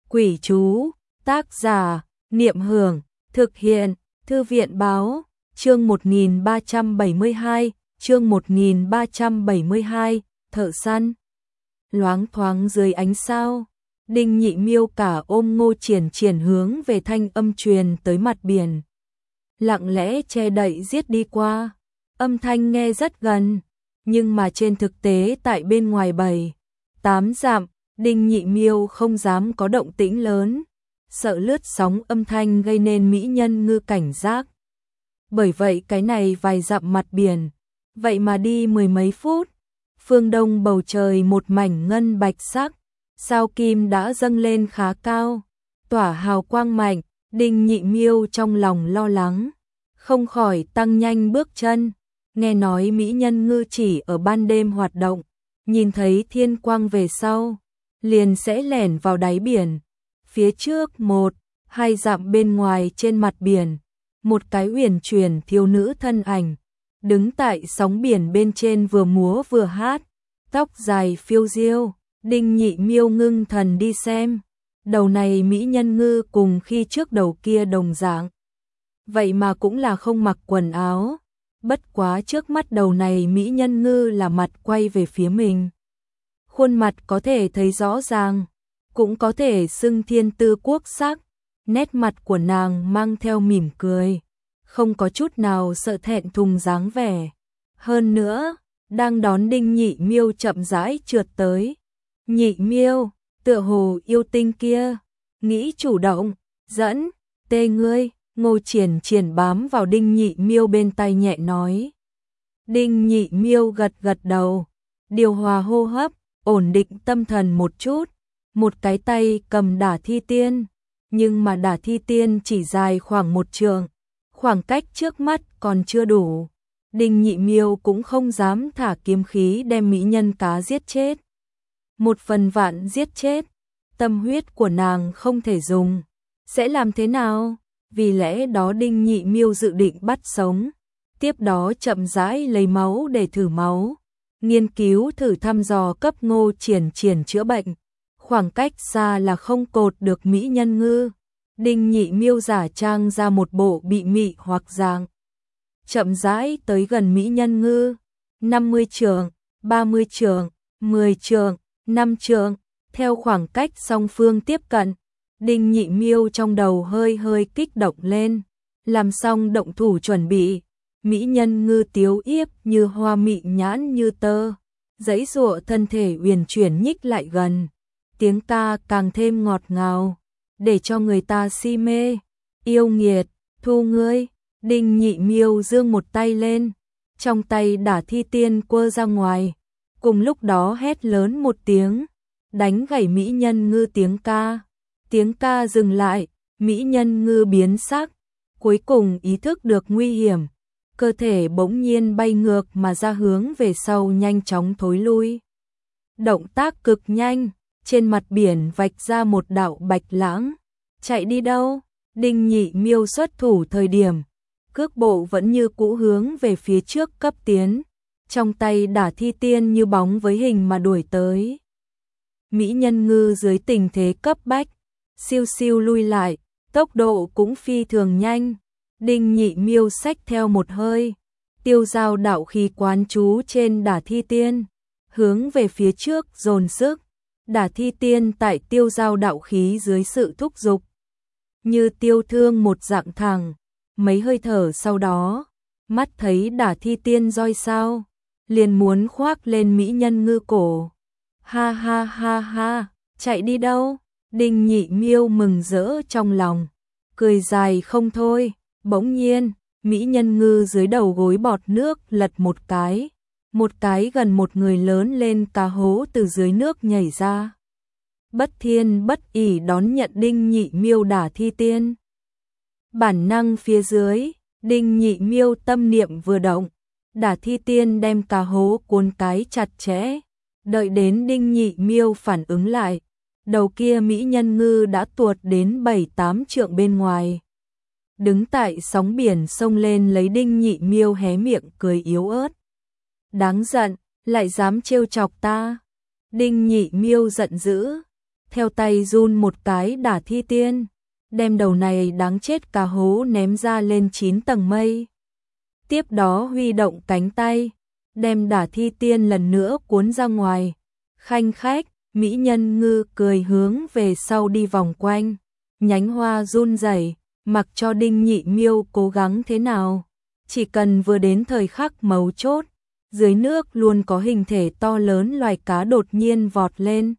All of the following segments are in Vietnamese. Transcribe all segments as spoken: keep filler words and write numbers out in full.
Quỷ chú, tác giả, Niệm Hưởng, thực hiện, Thư viện Báo, chương một nghìn ba trăm bảy mươi hai, chương một nghìn ba trăm bảy mươi hai, thợ săn. Loáng thoáng dưới ánh sao, Đinh Nhị Miêu cả ôm Ngô Triển Triển hướng về thanh âm truyền tới mặt biển. Lặng lẽ che đậy giết đi qua, âm thanh nghe rất gần, nhưng mà trên thực tế tại bên ngoài bảy, tám dặm, Đinh Nhị Miêu không dám có động tĩnh lớn, sợ lướt sóng âm thanh gây nên mỹ nhân ngư cảnh giác. Bởi vậy cái này vài dặm mặt biển, vậy mà đi mười mấy phút, phương đông bầu trời một mảnh ngân bạch sắc, sao kim đã dâng lên khá cao, tỏa hào quang mạnh, Đinh Nhị Miêu trong lòng lo lắng, không khỏi tăng nhanh bước chân, nghe nói mỹ nhân ngư chỉ ở ban đêm hoạt động, nhìn thấy thiên quang về sau, liền sẽ lẻn vào đáy biển. Phía trước một, hai dặm bên ngoài trên mặt biển, một cái uyển chuyển thiếu nữ thân ảnh, đứng tại sóng biển bên trên vừa múa vừa hát, tóc dài phiêu diêu, Đinh Nhị Miêu ngưng thần đi xem, đầu này mỹ nhân ngư cùng khi trước đầu kia đồng dạng. Vậy mà cũng là không mặc quần áo, bất quá trước mắt đầu này mỹ nhân ngư là mặt quay về phía mình. Khuôn mặt có thể thấy rõ ràng, cũng có thể xưng thiên tư quốc sắc, nét mặt của nàng mang theo mỉm cười, không có chút nào sợ thẹn thùng dáng vẻ. Hơn nữa, đang đón Đinh Nhị Miêu chậm rãi trượt tới. Nhị Miêu, tựa hồ yêu tinh kia, nghĩ chủ động, dẫn, tê ngươi, Ngô Triển Triển bám vào Đinh Nhị Miêu bên tai nhẹ nói. Đinh Nhị Miêu gật gật đầu, điều hòa hô hấp, ổn định tâm thần một chút, một cái tay cầm đả thi tiên, nhưng mà đả thi tiên chỉ dài khoảng một trượng, khoảng cách trước mắt còn chưa đủ. Đinh Nhị Miêu cũng không dám thả kiếm khí đem mỹ nhân cá giết chết. Một phần vạn giết chết, tâm huyết của nàng không thể dùng, sẽ làm thế nào? Vì lẽ đó Đinh Nhị Miêu dự định bắt sống, tiếp đó chậm rãi lấy máu để thử máu, nghiên cứu thử thăm dò cấp Ngô Triển Triển chữa bệnh. Khoảng cách xa là không cột được mỹ nhân ngư. Đinh Nhị Miêu giả trang ra một bộ bị mị hoặc dạng, chậm rãi tới gần mỹ nhân ngư, năm mươi trượng, ba mươi trượng, mười trượng, năm trượng, theo khoảng cách song phương tiếp cận, Đinh Nhị Miêu trong đầu hơi hơi kích động lên, làm xong động thủ chuẩn bị, mỹ nhân ngư tiếu yếp như hoa mị nhãn như tơ, giãy giụa thân thể uyển chuyển nhích lại gần, tiếng ca càng thêm ngọt ngào, để cho người ta si mê. Yêu nghiệt, thu ngươi. Đinh Nhị Miêu giương một tay lên, trong tay đả thi tiên quơ ra ngoài, cùng lúc đó hét lớn một tiếng, đánh gãy mỹ nhân ngư tiếng ca. Tiếng ca dừng lại, mỹ nhân ngư biến sắc, cuối cùng ý thức được nguy hiểm, cơ thể bỗng nhiên bay ngược mà ra hướng về sau nhanh chóng thối lui. Động tác cực nhanh, trên mặt biển vạch ra một đạo bạch lãng. Chạy đi đâu? Đinh Nhị Miêu xuất thủ thời điểm, cước bộ vẫn như cũ hướng về phía trước cấp tiến, trong tay đả thi tiên như bóng với hình mà đuổi tới. Mỹ nhân ngư dưới tình thế cấp bách, siêu siêu lui lại, tốc độ cũng phi thường nhanh. Đinh Nhị Miêu xách theo một hơi, tiêu giao đạo khí quán chú trên đả thi tiên, hướng về phía trước dồn sức. Đả thi tiên tại tiêu giao đạo khí dưới sự thúc giục, như tiêu thương một dạng thẳng, mấy hơi thở sau đó, mắt thấy đả thi tiên roi sao, liền muốn khoác lên mỹ nhân ngư cổ. Ha ha ha ha, chạy đi đâu? Đinh Nhị Miêu mừng rỡ trong lòng, cười dài không thôi. Bỗng nhiên, mỹ nhân ngư dưới đầu gối bọt nước lật một cái, một cái gần một người lớn lên cá hố từ dưới nước nhảy ra. Bất thiên bất ỷ đón nhận Đinh Nhị Miêu đả thi tiên. Bản năng phía dưới, Đinh Nhị Miêu tâm niệm vừa động, đả thi tiên đem cá hố cuốn cái chặt chẽ. Đợi đến Đinh Nhị Miêu phản ứng lại, đầu kia mỹ nhân ngư đã tuột đến bảy tám trượng bên ngoài. Đứng tại sóng biển sông lên lấy Đinh Nhị Miêu hé miệng cười yếu ớt. Đáng giận, lại dám trêu chọc ta. Đinh Nhị Miêu giận dữ, theo tay run một cái đả thi tiên, đem đầu này đáng chết cá hố ném ra lên chín tầng mây. Tiếp đó huy động cánh tay, đem đả thi tiên lần nữa cuốn ra ngoài. Khanh khách, mỹ nhân ngư cười hướng về sau đi vòng quanh, nhánh hoa run rẩy, mặc cho Đinh Nhị Miêu cố gắng thế nào, chỉ cần vừa đến thời khắc mấu chốt, dưới nước luôn có hình thể to lớn loài cá đột nhiên vọt lên,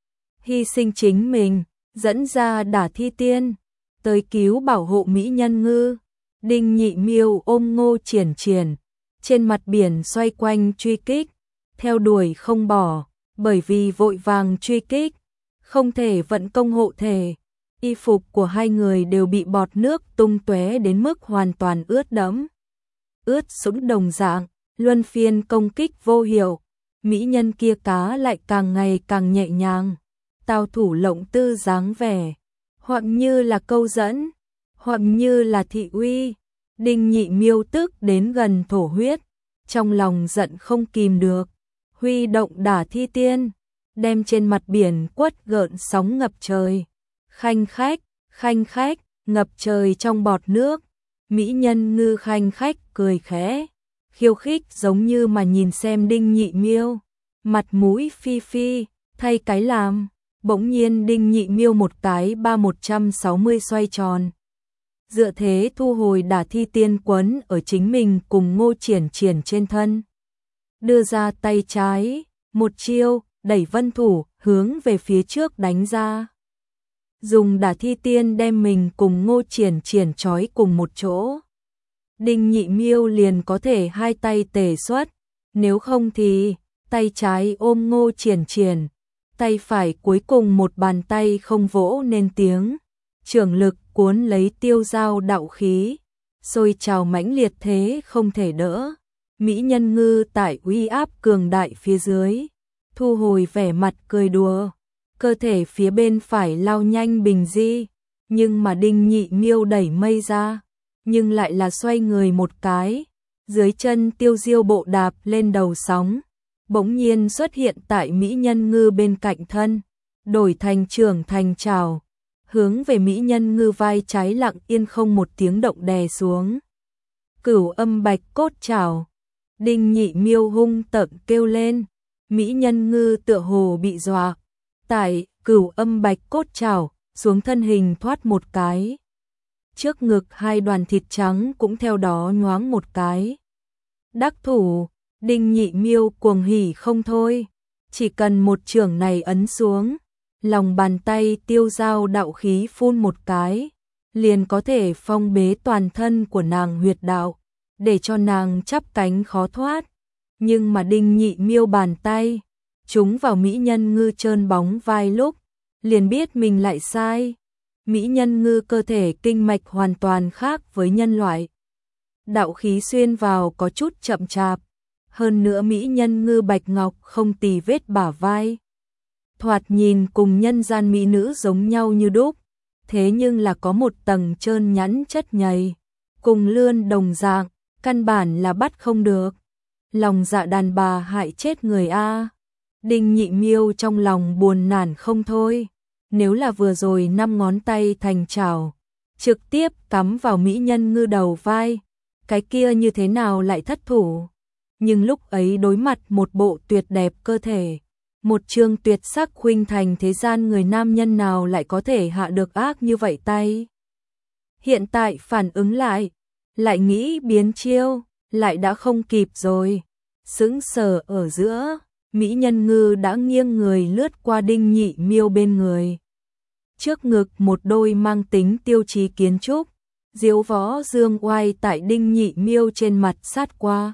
hy sinh chính mình, dẫn ra đả thi tiên, tới cứu bảo hộ mỹ nhân ngư. Đinh Nhị Miêu ôm Ngô Triển Triển, trên mặt biển xoay quanh truy kích, theo đuổi không bỏ, bởi vì vội vàng truy kích, không thể vận công hộ thể. Y phục của hai người đều bị bọt nước tung tóe đến mức hoàn toàn ướt đẫm. Ướt sũng đồng dạng, luân phiên công kích vô hiệu, mỹ nhân kia cá lại càng ngày càng nhẹ nhàng, tao thủ lộng tư dáng vẻ, hoặc như là câu dẫn, hoặc như là thị uy. Đinh Nhị Miêu tức đến gần thổ huyết, trong lòng giận không kìm được, huy động đả thi tiên, đem trên mặt biển quất gợn sóng ngập trời. Khanh khách, khanh khách, ngập trời trong bọt nước, mỹ nhân ngư khanh khách cười khẽ, khiêu khích giống như mà nhìn xem Đinh Nhị Miêu, mặt mũi phi phi, thay cái làm, bỗng nhiên Đinh Nhị Miêu một cái ba một trăm sáu mươi xoay tròn. Dựa thế thu hồi đả thi tiên quấn ở chính mình cùng Ngô Triển Triển trên thân. Đưa ra tay trái, một chiêu, đẩy vân thủ, hướng về phía trước đánh ra. Dùng đả thi tiên đem mình cùng Ngô Triển Triển trói cùng một chỗ. Đinh Nhị Miêu liền có thể hai tay tề xuất, nếu không thì tay trái ôm Ngô Triển Triển, tay phải cuối cùng một bàn tay không vỗ nên tiếng, trường lực cuốn lấy tiêu giao đạo khí, sôi trào mãnh liệt thế không thể đỡ. Mỹ nhân ngư tại uy áp cường đại phía dưới, thu hồi vẻ mặt cười đùa, cơ thể phía bên phải lao nhanh bình di, nhưng mà Đinh Nhị Miêu đẩy mây ra, nhưng lại là xoay người một cái, dưới chân tiêu diêu bộ đạp lên đầu sóng, bỗng nhiên xuất hiện tại mỹ nhân ngư bên cạnh thân, đổi thành trưởng thành trào, hướng về mỹ nhân ngư vai trái lặng yên không một tiếng động đè xuống. Cửu âm bạch cốt trào, Đinh Nhị Miêu hung tợn kêu lên, mỹ nhân ngư tựa hồ bị dọa, tại cửu âm bạch cốt trào, xuống thân hình thoát một cái. Trước ngực hai đoàn thịt trắng cũng theo đó nhoáng một cái. Đắc thủ, Đinh Nhị Miêu cuồng hỉ không thôi, chỉ cần một chưởng này ấn xuống, lòng bàn tay tiêu giao đạo khí phun một cái, liền có thể phong bế toàn thân của nàng huyệt đạo, để cho nàng chắp cánh khó thoát. Nhưng mà Đinh Nhị Miêu bàn tay trúng vào mỹ nhân ngư trơn bóng vai lúc, liền biết mình lại sai. Mỹ nhân ngư cơ thể kinh mạch hoàn toàn khác với nhân loại. Đạo khí xuyên vào có chút chậm chạp, hơn nữa mỹ nhân ngư bạch ngọc không tì vết bả vai. Thoạt nhìn cùng nhân gian mỹ nữ giống nhau như đúc, thế nhưng là có một tầng trơn nhẵn chất nhầy, cùng lươn đồng dạng, căn bản là bắt không được. Lòng dạ đàn bà hại chết người a. Đinh Nhị Miêu trong lòng buồn nản không thôi, nếu là vừa rồi năm ngón tay thành chảo, trực tiếp cắm vào mỹ nhân ngư đầu vai, cái kia như thế nào lại thất thủ. Nhưng lúc ấy đối mặt một bộ tuyệt đẹp cơ thể, một trương tuyệt sắc khuynh thành, thế gian người nam nhân nào lại có thể hạ được ác như vậy tay. Hiện tại phản ứng lại, lại nghĩ biến chiêu, lại đã không kịp rồi. Sững sờ ở giữa, mỹ nhân ngư đã nghiêng người lướt qua Đinh Nhị Miêu bên người. Trước ngực một đôi mang tính tiêu chí kiến trúc, diếu võ dương oai tại Đinh Nhị Miêu trên mặt sát qua,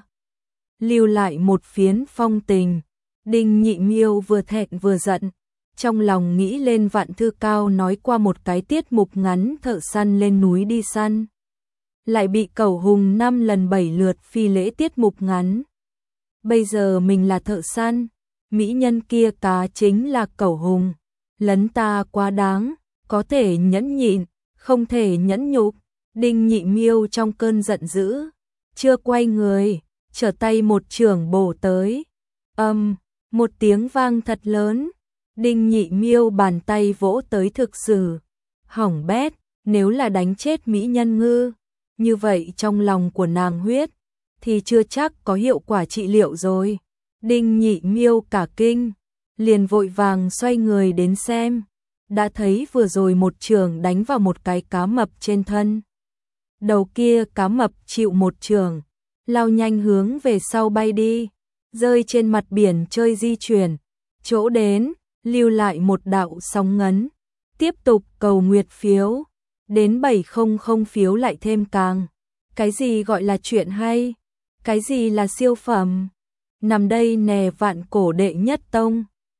lưu lại một phiến phong tình. Đinh Nhị Miêu vừa thẹn vừa giận, trong lòng nghĩ lên Vạn Thư Cao nói qua một cái tiết mục ngắn thợ săn lên núi đi săn, lại bị Cẩu Hùng năm lần bảy lượt phi lễ tiết mục ngắn. Bây giờ mình là thợ săn, mỹ nhân kia cá chính là Cẩu Hùng, lấn ta quá đáng, có thể nhẫn nhịn, không thể nhẫn nhục. Đinh Nhị Miêu trong cơn giận dữ, chưa quay người, trở tay một chưởng bổ tới. Âm, um, một tiếng vang thật lớn, Đinh Nhị Miêu bàn tay vỗ tới thực sự. Hỏng bét, nếu là đánh chết mỹ nhân ngư, như vậy trong lòng của nàng huyết, thì chưa chắc có hiệu quả trị liệu rồi. Đinh Nhị Miêu cả kinh, liền vội vàng xoay người đến xem. Đã thấy vừa rồi một trường đánh vào một cái cá mập trên thân. Đầu kia cá mập chịu một trường, lao nhanh hướng về sau bay đi, rơi trên mặt biển chơi di chuyển. Chỗ đến, lưu lại một đạo sóng ngấn. Tiếp tục cầu nguyệt phiếu. Đến bảy trăm phiếu lại thêm càng. Cái gì gọi là chuyện hay? Cái gì là siêu phẩm? Nằm đây nè vạn cổ đệ nhất tông.